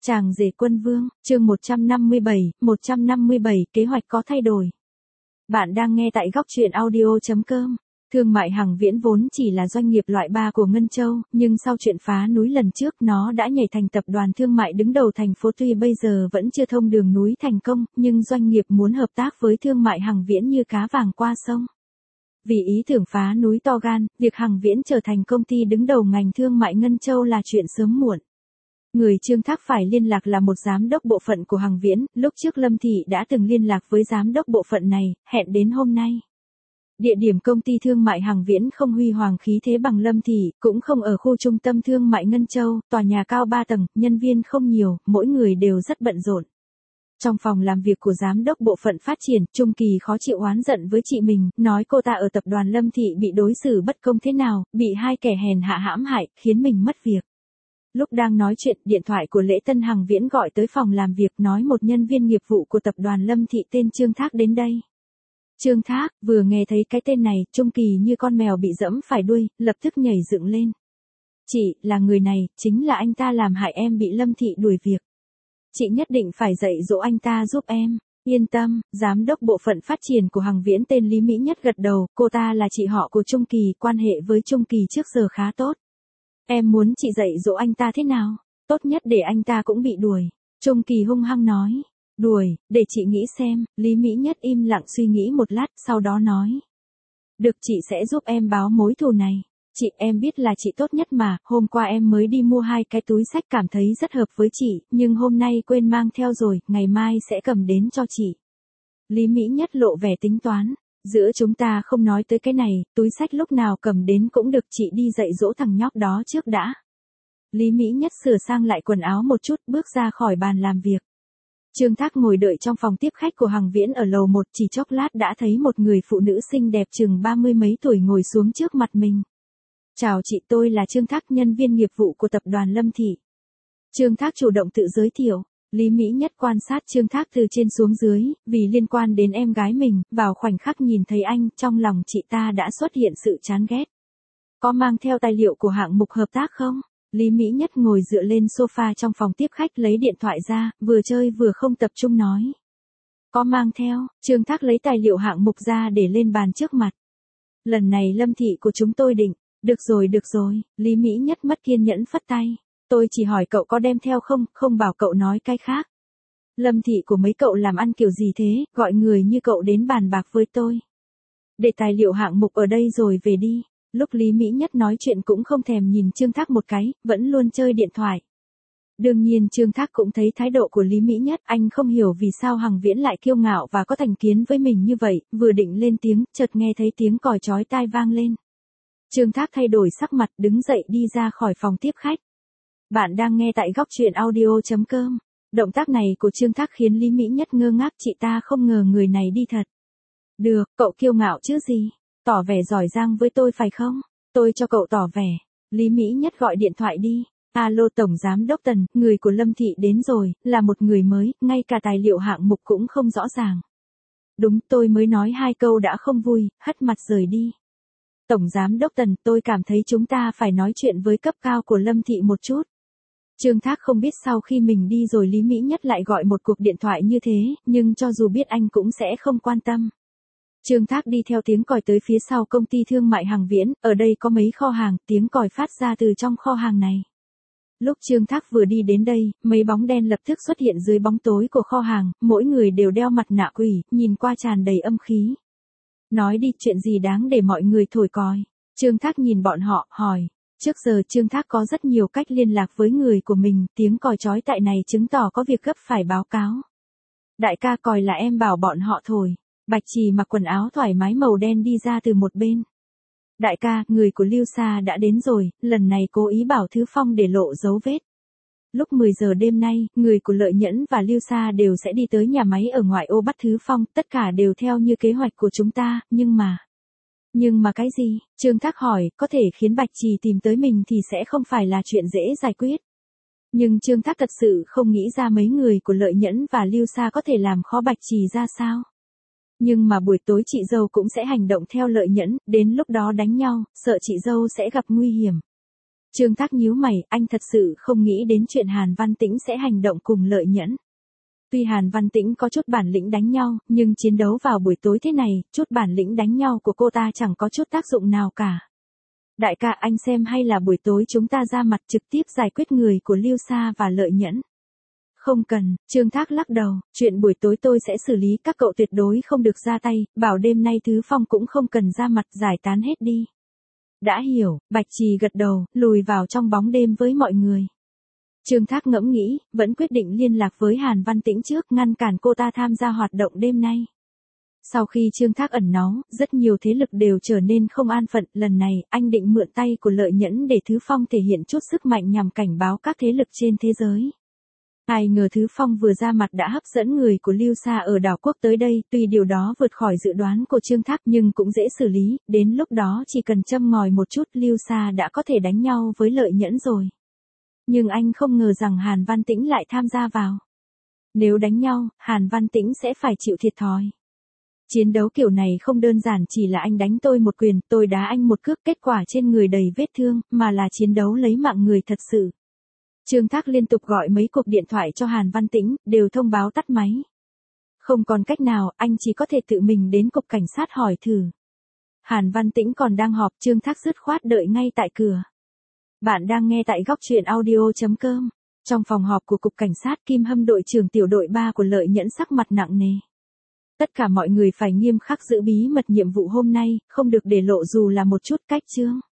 Chàng rể quân vương, chương 157, kế hoạch có thay đổi. Bạn đang nghe tại góc truyện audio.com. Thương mại Hằng Viễn vốn chỉ là doanh nghiệp loại 3 của Ngân Châu, nhưng sau chuyện phá núi lần trước nó đã nhảy thành tập đoàn thương mại đứng đầu thành phố. Tuy bây giờ vẫn chưa thông đường núi thành công, nhưng doanh nghiệp muốn hợp tác với Thương mại Hằng Viễn như cá vàng qua sông. Vì ý tưởng phá núi to gan, việc Hằng Viễn trở thành công ty đứng đầu ngành thương mại Ngân Châu là chuyện sớm muộn. Người Trương Thác phải liên lạc là một giám đốc bộ phận của Hằng Viễn, lúc trước Lâm Thị đã từng liên lạc với giám đốc bộ phận này, hẹn đến hôm nay. Địa điểm công ty thương mại Hằng Viễn không huy hoàng khí thế bằng Lâm Thị, cũng không ở khu trung tâm thương mại Ngân Châu, tòa nhà cao 3 tầng, nhân viên không nhiều, mỗi người đều rất bận rộn. Trong phòng làm việc của giám đốc bộ phận phát triển, Trung Kỳ khó chịu oán giận với chị mình, nói cô ta ở tập đoàn Lâm Thị bị đối xử bất công thế nào, bị hai kẻ hèn hạ hãm hại, khiến mình mất việc. Lúc đang nói chuyện, điện thoại của Lễ Tân Hằng Viễn gọi tới phòng làm việc, nói một nhân viên nghiệp vụ của tập đoàn Lâm Thị tên Trương Thác đến đây. Trương Thác, vừa nghe thấy cái tên này, Trung Kỳ như con mèo bị dẫm phải đuôi, lập tức nhảy dựng lên. Chị, là người này, chính là anh ta làm hại em bị Lâm Thị đuổi việc. Chị nhất định phải dạy dỗ anh ta giúp em. Yên tâm, giám đốc bộ phận phát triển của Hằng Viễn tên Lý Mỹ Nhất gật đầu, cô ta là chị họ của Trung Kỳ, quan hệ với Trung Kỳ trước giờ khá tốt. Em muốn chị dạy dỗ anh ta thế nào? Tốt nhất để anh ta cũng bị đuổi. Trung Kỳ hung hăng nói. Đuổi, để chị nghĩ xem. Lý Mỹ Nhất im lặng suy nghĩ một lát, sau đó nói. Được, chị sẽ giúp em báo mối thù này. Chị, em biết là chị tốt nhất mà, hôm qua em mới đi mua 2 cái túi xách cảm thấy rất hợp với chị, nhưng hôm nay quên mang theo rồi, ngày mai sẽ cầm đến cho chị. Lý Mỹ Nhất lộ vẻ tính toán. Giữa chúng ta không nói tới cái này, túi xách lúc nào cầm đến cũng được, chị đi dạy dỗ thằng nhóc đó trước đã. Lý Mỹ Nhất sửa sang lại quần áo một chút, bước ra khỏi bàn làm việc. Trương Thác ngồi đợi trong phòng tiếp khách của Hằng Viễn ở lầu 1, chỉ chốc lát đã thấy một người phụ nữ xinh đẹp chừng 30 mấy tuổi ngồi xuống trước mặt mình. Chào chị, tôi là Trương Thác, nhân viên nghiệp vụ của tập đoàn Lâm Thị. Trương Thác chủ động tự giới thiệu. Lý Mỹ Nhất quan sát Trương Thác từ trên xuống dưới, vì liên quan đến em gái mình, vào khoảnh khắc nhìn thấy anh, trong lòng chị ta đã xuất hiện sự chán ghét. Có mang theo tài liệu của hạng mục hợp tác không? Lý Mỹ Nhất ngồi dựa lên sofa trong phòng tiếp khách lấy điện thoại ra, vừa chơi vừa không tập trung nói. Có mang theo. Trương Thác lấy tài liệu hạng mục ra để lên bàn trước mặt. Lần này Lâm Thị của chúng tôi định. Được rồi, Lý Mỹ Nhất mất kiên nhẫn phất tay. Tôi chỉ hỏi cậu có đem theo không, không bảo cậu nói cái khác. Lâm Thị của mấy cậu làm ăn kiểu gì thế, gọi người như cậu đến bàn bạc với tôi. Để tài liệu hạng mục ở đây rồi về đi. Lúc Lý Mỹ Nhất nói chuyện cũng không thèm nhìn Trương Thác một cái, vẫn luôn chơi điện thoại. Đương nhiên Trương Thác cũng thấy thái độ của Lý Mỹ Nhất, anh không hiểu vì sao Hằng Viễn lại kiêu ngạo và có thành kiến với mình như vậy, vừa định lên tiếng, chợt nghe thấy tiếng còi chói tai vang lên. Trương Thác thay đổi sắc mặt, đứng dậy đi ra khỏi phòng tiếp khách. Bạn đang nghe tại góc truyện audio.com. Động tác này của Trương Thác khiến Lý Mỹ Nhất ngơ ngác, chị ta không ngờ người này đi thật. Được, cậu kiêu ngạo chứ gì? Tỏ vẻ giỏi giang với tôi phải không? Tôi cho cậu tỏ vẻ. Lý Mỹ Nhất gọi điện thoại đi. Alo Tổng Giám Đốc Tần, người của Lâm Thị đến rồi, là một người mới, ngay cả tài liệu hạng mục cũng không rõ ràng. Đúng, tôi mới nói 2 câu đã không vui, hất mặt rời đi. Tổng Giám Đốc Tần, tôi cảm thấy chúng ta phải nói chuyện với cấp cao của Lâm Thị một chút. Trương Thác không biết sau khi mình đi rồi Lý Mỹ Nhất lại gọi một cuộc điện thoại như thế, nhưng cho dù biết anh cũng sẽ không quan tâm. Trương Thác đi theo tiếng còi tới phía sau công ty thương mại Hằng Viễn, ở đây có mấy kho hàng, tiếng còi phát ra từ trong kho hàng này. Lúc Trương Thác vừa đi đến đây, mấy bóng đen lập tức xuất hiện dưới bóng tối của kho hàng, mỗi người đều đeo mặt nạ quỷ, nhìn qua tràn đầy âm khí. Nói đi, chuyện gì đáng để mọi người thổi còi? Trương Thác nhìn bọn họ, hỏi. Trước giờ Trương Thác có rất nhiều cách liên lạc với người của mình, tiếng còi chói tai này chứng tỏ có việc gấp phải báo cáo. Đại ca, còi là em bảo bọn họ thổi. Bạch Trì mặc quần áo thoải mái màu đen đi ra từ một bên. Đại ca, người của Lưu Sa đã đến rồi, lần này cố ý bảo Thứ Phong để lộ dấu vết. Lúc 10 giờ đêm nay, người của Lợi Nhẫn và Lưu Sa đều sẽ đi tới nhà máy ở ngoại ô bắt Thứ Phong, tất cả đều theo như kế hoạch của chúng ta, nhưng mà cái gì? Trương Thác hỏi, có thể khiến Bạch Trì tìm tới mình thì sẽ không phải là chuyện dễ giải quyết. Nhưng Trương Thác thật sự không nghĩ ra mấy người của Lợi Nhẫn và Lưu Sa có thể làm khó Bạch Trì ra sao. Nhưng mà buổi tối chị dâu cũng sẽ hành động theo Lợi Nhẫn, đến lúc đó đánh nhau, sợ chị dâu sẽ gặp nguy hiểm. Trương Thác nhíu mày, anh thật sự không nghĩ đến chuyện Hàn Văn Tĩnh sẽ hành động cùng Lợi Nhẫn. Tuy Hàn Văn Tĩnh có chút bản lĩnh đánh nhau, nhưng chiến đấu vào buổi tối thế này, chút bản lĩnh đánh nhau của cô ta chẳng có chút tác dụng nào cả. Đại ca, anh xem hay là buổi tối chúng ta ra mặt trực tiếp giải quyết người của Lưu Sa và Lợi Nhẫn. Không cần, Trương Thác lắc đầu, chuyện buổi tối tôi sẽ xử lý, các cậu tuyệt đối không được ra tay, bảo đêm nay Thứ Phong cũng không cần ra mặt, giải tán hết đi. Đã hiểu, Bạch Trì gật đầu, lùi vào trong bóng đêm với mọi người. Trương Thác ngẫm nghĩ, vẫn quyết định liên lạc với Hàn Văn Tĩnh trước, ngăn cản cô ta tham gia hoạt động đêm nay. Sau khi Trương Thác ẩn náu, rất nhiều thế lực đều trở nên không an phận, lần này, anh định mượn tay của Lợi Nhẫn để Thứ Phong thể hiện chút sức mạnh nhằm cảnh báo các thế lực trên thế giới. Ai ngờ Thứ Phong vừa ra mặt đã hấp dẫn người của Lưu Sa ở đảo quốc tới đây, tuy điều đó vượt khỏi dự đoán của Trương Thác nhưng cũng dễ xử lý, đến lúc đó chỉ cần châm ngòi một chút Lưu Sa đã có thể đánh nhau với Lợi Nhẫn rồi. Nhưng anh không ngờ rằng Hàn Văn Tĩnh lại tham gia vào. Nếu đánh nhau, Hàn Văn Tĩnh sẽ phải chịu thiệt thòi. Chiến đấu kiểu này không đơn giản chỉ là anh đánh tôi một quyền, tôi đá anh một cước, kết quả trên người đầy vết thương, mà là chiến đấu lấy mạng người thật sự. Trương Thác liên tục gọi mấy cuộc điện thoại cho Hàn Văn Tĩnh, đều thông báo tắt máy. Không còn cách nào, anh chỉ có thể tự mình đến cục cảnh sát hỏi thử. Hàn Văn Tĩnh còn đang họp, Trương Thác dứt khoát đợi ngay tại cửa. Bạn đang nghe tại góc truyện audio.com. Trong phòng họp của cục cảnh sát, Kim Hâm đội trưởng tiểu đội 3 của Lợi Nhẫn sắc mặt nặng nề. Tất cả mọi người phải nghiêm khắc giữ bí mật nhiệm vụ hôm nay, không được để lộ dù là một chút, cách chương.